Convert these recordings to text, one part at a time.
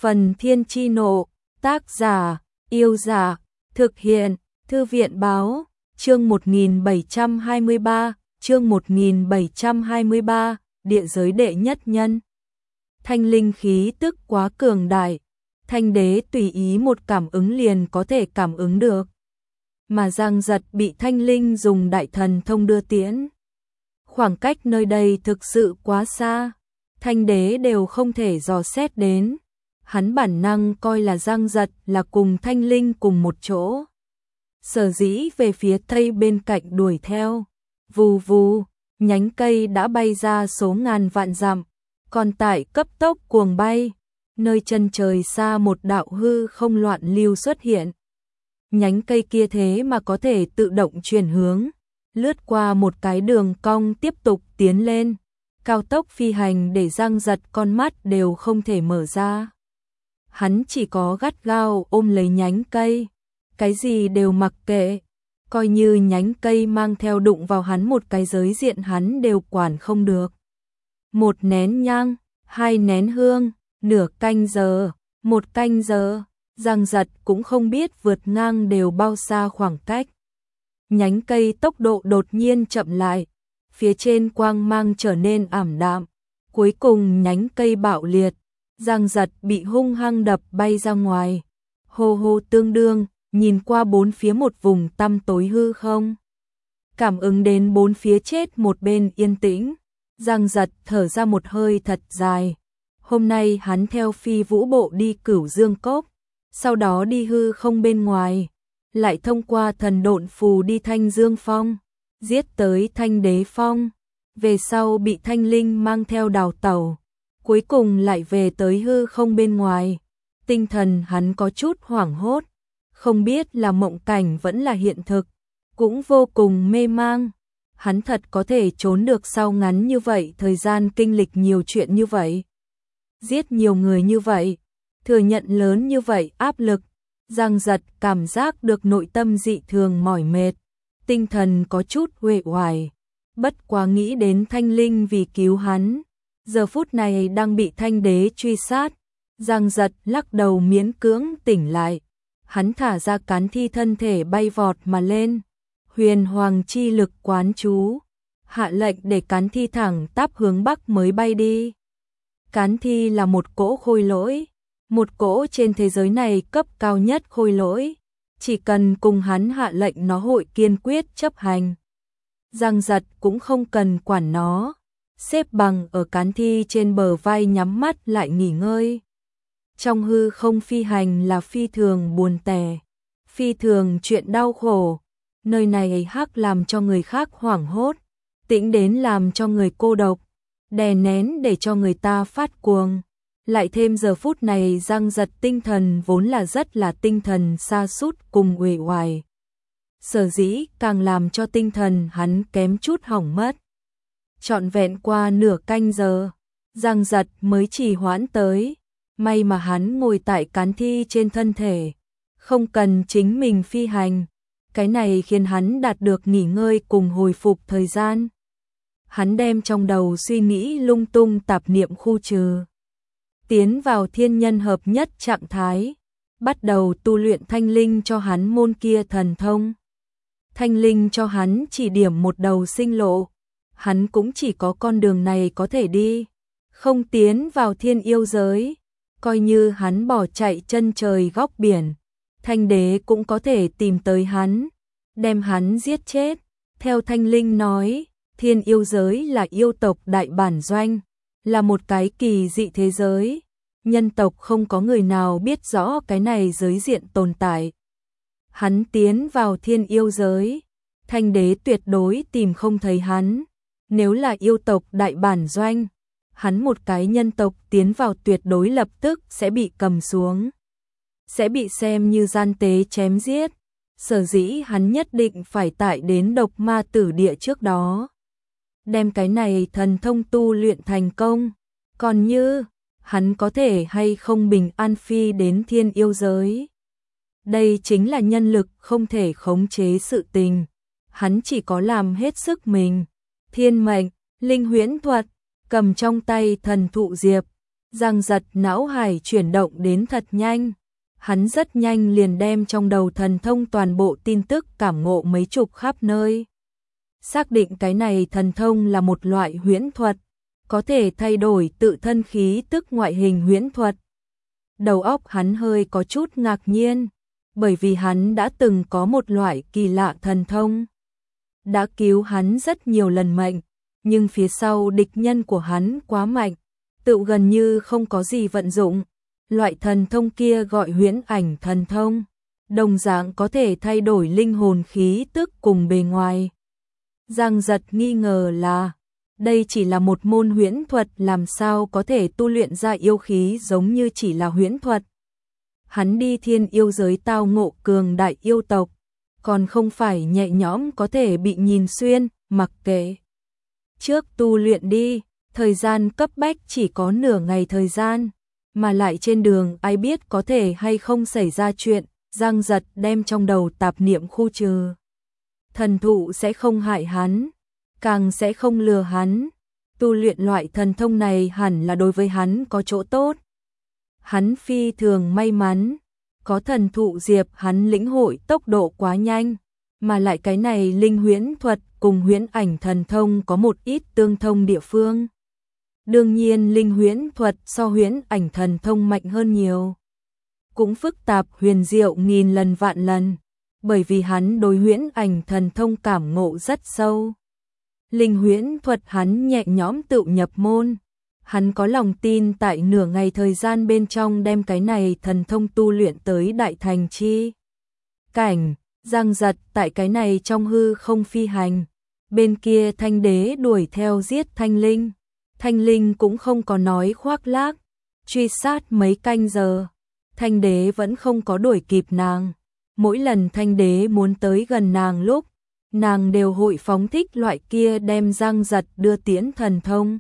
Phần Thiên Chi Nộ, tác giả, Yêu Giả, thực hiện, Thư viện Báo, chương 1723, chương 1723, địa giới đệ nhất nhân. Thanh linh khí tức quá cường đại, Thanh đế tùy ý một cảm ứng liền có thể cảm ứng được. Mà Giang Giật bị Thanh linh dùng đại thần thông đưa tiễn. Khoảng cách nơi đây thực sự quá xa, Thanh đế đều không thể dò xét đến. Hắn bản năng coi là Giang Giật là cùng Thanh linh cùng một chỗ. Sở dĩ về phía tây bên cạnh đuổi theo. Vù vù, nhánh cây đã bay ra số ngàn vạn dặm, còn tại cấp tốc cuồng bay. Nơi chân trời xa một đạo hư không loạn lưu xuất hiện. Nhánh cây kia thế mà có thể tự động chuyển hướng, lướt qua một cái đường cong tiếp tục tiến lên. Cao tốc phi hành để Giang Giật con mắt đều không thể mở ra. Hắn chỉ có gắt gao ôm lấy nhánh cây, cái gì đều mặc kệ, coi như nhánh cây mang theo đụng vào hắn một cái giới diện hắn đều quản không được. Một nén nhang, hai nén hương, nửa canh giờ, một canh giờ, Giang Giật cũng không biết vượt ngang đều bao xa khoảng cách. Nhánh cây tốc độ đột nhiên chậm lại, phía trên quang mang trở nên ảm đạm, cuối cùng nhánh cây bạo liệt, Giang Giật bị hung hăng đập bay ra ngoài. Hô hô tương đương, nhìn qua bốn phía một vùng tăm tối hư không. Cảm ứng đến bốn phía chết một bên yên tĩnh, Giang Giật thở ra một hơi thật dài. Hôm nay hắn theo Phi Vũ Bộ đi Cửu Dương Cốc, sau đó đi hư không bên ngoài, lại thông qua thần độn phù đi Thanh Dương Phong, giết tới Thanh Đế Phong, về sau bị Thanh linh mang theo đào tẩu, cuối cùng lại về tới hư không bên ngoài. Tinh thần hắn có chút hoảng hốt, không biết là mộng cảnh vẫn là hiện thực, cũng vô cùng mê mang. Hắn thật có thể trốn được sau ngắn như vậy thời gian kinh lịch nhiều chuyện như vậy, giết nhiều người như vậy, thừa nhận lớn như vậy áp lực. Giang Giật cảm giác được nội tâm dị thường mỏi mệt, tinh thần có chút uể oải. Bất quá nghĩ đến Thanh linh vì cứu hắn, giờ phút này đang bị Thanh đế truy sát, Giang Giật lắc đầu miễn cưỡng tỉnh lại. Hắn thả ra cán thi thân thể bay vọt mà lên, huyền hoàng chi lực quán chú, hạ lệnh để cán thi thẳng tắp hướng bắc mới bay đi. Cán thi là một cỗ khôi lỗi, một cỗ trên thế giới này cấp cao nhất khôi lỗi, chỉ cần cùng hắn hạ lệnh nó hội kiên quyết chấp hành. Giang Giật cũng không cần quản nó, xếp bằng ở cán thi trên bờ vai nhắm mắt lại nghỉ ngơi. Trong hư không phi hành là phi thường buồn tẻ, phi thường chuyện đau khổ, nơi này hắc làm cho người khác hoảng hốt, tĩnh đến làm cho người cô độc, đè nén để cho người ta phát cuồng. Lại thêm giờ phút này Giang Giật tinh thần vốn là rất là tinh thần sa sút cùng uể oải. Sở dĩ càng làm cho tinh thần hắn kém chút hỏng mất. Trọn vẹn qua nửa canh giờ, Giang Giật mới chỉ hoãn tới. May mà hắn ngồi tại cán thi trên thân thể, không cần chính mình phi hành. Cái này khiến hắn đạt được nghỉ ngơi cùng hồi phục thời gian. Hắn đem trong đầu suy nghĩ lung tung tạp niệm khu trừ, tiến vào thiên nhân hợp nhất trạng thái, bắt đầu tu luyện Thanh linh cho hắn môn kia thần thông. Thanh linh cho hắn chỉ điểm một đầu sinh lộ, hắn cũng chỉ có con đường này có thể đi, không tiến vào thiên yêu giới. Coi như hắn bỏ chạy chân trời góc biển, Thanh đế cũng có thể tìm tới hắn, đem hắn giết chết. Theo Thanh linh nói, thiên yêu giới là yêu tộc đại bản doanh, là một cái kỳ dị thế giới. Nhân tộc không có người nào biết rõ cái này giới diện tồn tại. Hắn tiến vào thiên yêu giới, Thanh đế tuyệt đối tìm không thấy hắn. Nếu là yêu tộc đại bản doanh, hắn một cái nhân tộc tiến vào tuyệt đối lập tức sẽ bị cầm xuống, sẽ bị xem như gian tế chém giết. Sở dĩ hắn nhất định phải tại đến độc ma tử địa trước đó, đem cái này thần thông tu luyện thành công. Còn như hắn có thể hay không bình an phi đến thiên yêu giới, đây chính là nhân lực không thể khống chế sự tình. Hắn chỉ có làm hết sức mình. Thiên mệnh, linh huyễn thuật, cầm trong tay thần thụ diệp, Giang Giật não hải chuyển động đến thật nhanh. Hắn rất nhanh liền đem trong đầu thần thông toàn bộ tin tức cảm ngộ mấy chục khắp nơi. Xác định cái này thần thông là một loại huyễn thuật, có thể thay đổi tự thân khí tức ngoại hình huyễn thuật. Đầu óc hắn hơi có chút ngạc nhiên, bởi vì hắn đã từng có một loại kỳ lạ thần thông. Đã cứu hắn rất nhiều lần mệnh, nhưng phía sau địch nhân của hắn quá mạnh, tự gần như không có gì vận dụng. Loại thần thông kia gọi huyễn ảnh thần thông, đồng dạng có thể thay đổi linh hồn khí tức cùng bề ngoài. Giang Giật nghi ngờ là, đây chỉ là một môn huyễn thuật, làm sao có thể tu luyện ra yêu khí giống như chỉ là huyễn thuật. Hắn đi thiên yêu giới tao ngộ cường đại yêu tộc, còn không phải nhẹ nhõm có thể bị nhìn xuyên, mặc kệ. Trước tu luyện đi, thời gian cấp bách chỉ có nửa ngày thời gian, mà lại trên đường ai biết có thể hay không xảy ra chuyện. Giang Giật đem trong đầu tạp niệm khu trừ. Thần thụ sẽ không hại hắn, càng sẽ không lừa hắn. Tu luyện loại thần thông này hẳn là đối với hắn có chỗ tốt. Hắn phi thường may mắn, có thần thụ diệp hắn lĩnh hội tốc độ quá nhanh, mà lại cái này linh huyễn thuật cùng huyễn ảnh thần thông có một ít tương thông địa phương. Đương nhiên linh huyễn thuật so huyễn ảnh thần thông mạnh hơn nhiều, cũng phức tạp huyền diệu nghìn lần vạn lần, bởi vì hắn đối huyễn ảnh thần thông cảm ngộ rất sâu. Linh huyễn thuật hắn nhẹ nhõm tự nhập môn, hắn có lòng tin tại nửa ngày thời gian bên trong đem cái này thần thông tu luyện tới đại thành chi cảnh. Giang Giật tại cái này trong hư không phi hành, bên kia Thanh Đế đuổi theo giết Thanh Linh. Thanh Linh cũng không có nói khoác lác, truy sát mấy canh giờ, Thanh Đế vẫn không có đuổi kịp nàng. Mỗi lần Thanh Đế muốn tới gần nàng lúc, nàng đều hội phóng thích loại kia đem Giang Giật đưa tiễn thần thông.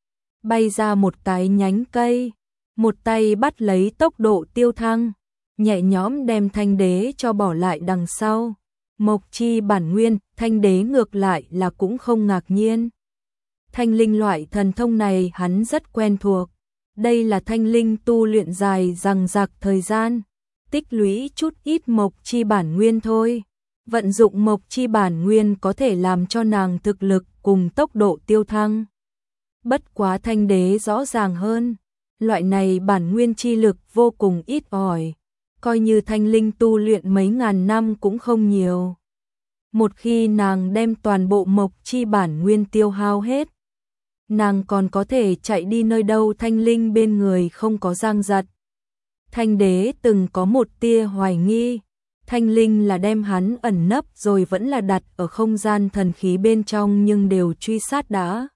Bay ra một cái nhánh cây, một tay bắt lấy tốc độ tiêu thăng, nhẹ nhõm đem Thanh Đế cho bỏ lại đằng sau. Mộc chi bản nguyên, Thanh Đế ngược lại là cũng không ngạc nhiên. Thanh linh loại thần thông này hắn rất quen thuộc. Đây là thanh linh tu luyện dài dằng dặc thời gian, tích lũy chút ít mộc chi bản nguyên thôi. Vận dụng mộc chi bản nguyên có thể làm cho nàng thực lực cùng tốc độ tiêu thăng. Bất quá Thanh Đế rõ ràng hơn, loại này bản nguyên chi lực vô cùng ít ỏi, coi như thanh linh tu luyện mấy ngàn năm cũng không nhiều. Một khi nàng đem toàn bộ mộc chi bản nguyên tiêu hao hết, nàng còn có thể chạy đi nơi đâu thanh linh bên người không có Giang Giật. Thanh Đế từng có một tia hoài nghi, thanh linh là đem hắn ẩn nấp rồi vẫn là đặt ở không gian thần khí bên trong, nhưng đều truy sát đã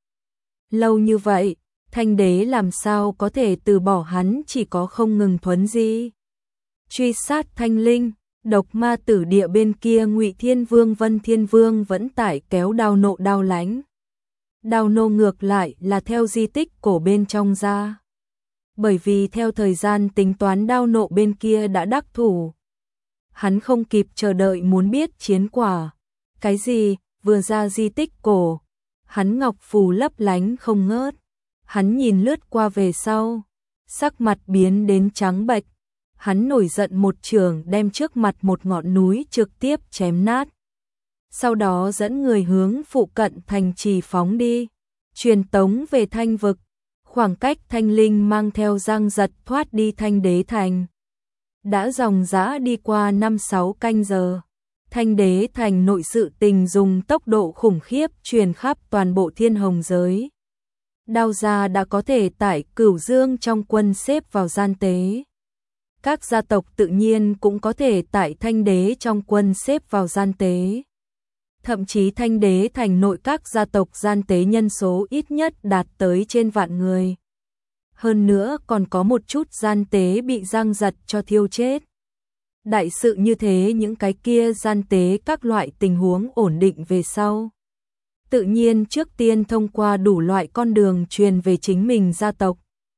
lâu như vậy, Thanh Đế làm sao có thể từ bỏ hắn, chỉ có không ngừng thuấn di. Truy sát thanh linh, độc ma tử địa bên kia Ngụy Thiên Vương Vân Thiên Vương vẫn tải kéo Đao Nộ Đao Lánh. Đao Nô ngược lại là theo di tích cổ bên trong ra. Bởi vì theo thời gian tính toán Đao Nộ bên kia đã đắc thủ. Hắn không kịp chờ đợi muốn biết chiến quả. Cái gì, vừa ra di tích cổ, hắn ngọc phù lấp lánh không ngớt. Hắn nhìn lướt qua về sau, sắc mặt biến đến trắng bệch. Hắn nổi giận một trường đem trước mặt một ngọn núi trực tiếp chém nát. Sau đó dẫn người hướng phụ cận thành trì phóng đi, truyền tống về Thanh vực. Khoảng cách Thanh linh mang theo Giang Giật thoát đi Thanh Đế thành. Đã dòng dã đi qua 5-6 canh giờ. Thanh Đế thành nội sự tình dùng tốc độ khủng khiếp truyền khắp toàn bộ thiên hồng giới. Đao gia đã có thể tại Cửu Dương trong quân xếp vào gian tế. Các gia tộc tự nhiên cũng có thể tại Thanh Đế trong quân xếp vào gian tế. Thậm chí Thanh Đế thành nội các gia tộc gian tế nhân số ít nhất đạt tới trên vạn người. Hơn nữa còn có một chút gian tế bị Giang Giật cho thiêu chết. Đại sự như thế, những cái kia gian tế các loại tình huống ổn định về sau. Tự nhiên trước tiên thông qua đủ loại con đường truyền về chính mình gia tộc.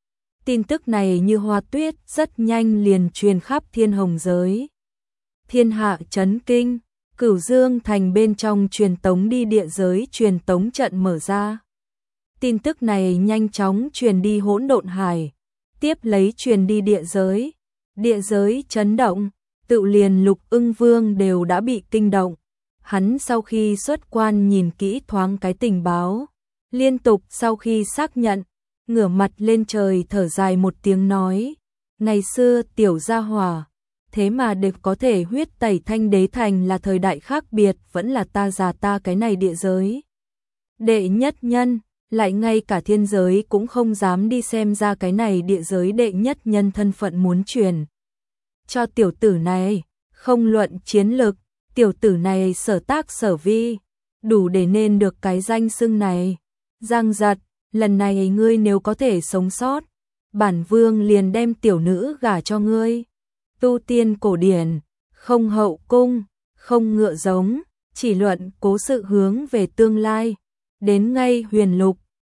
Tin tức này như hoa tuyết rất nhanh liền truyền khắp thiên hồng giới. Thiên hạ chấn kinh, Cửu Dương thành bên trong truyền tống đi địa giới truyền tống trận mở ra. Tin tức này nhanh chóng truyền đi hỗn độn hải. tiếp lấy truyền đi địa giới. Địa giới chấn động, tự liền Lục Ưng Vương đều đã bị kinh động. Hắn sau khi xuất quan nhìn kỹ thoáng cái tình báo, liên tục sau khi xác nhận, ngửa mặt lên trời thở dài một tiếng nói, ngày xưa tiểu gia hỏa, thế mà đều có thể huyết tẩy Thanh Đế Thành là thời đại khác biệt, vẫn là ta già ta cái này địa giới. Đệ nhất nhân, lại ngay cả thiên giới cũng không dám đi xem ra cái này địa giới đệ nhất nhân thân phận muốn truyền cho tiểu tử này, không luận chiến lực, tiểu tử này sở tác sở vi, đủ để nên được cái danh xưng này. Giang Giật, lần này ngươi nếu có thể sống sót, bản vương liền đem tiểu nữ gả cho ngươi. Tu tiên cổ điển, không hậu cung, không ngựa giống, chỉ luận cố sự hướng về tương lai. Đến ngay Huyền Lục,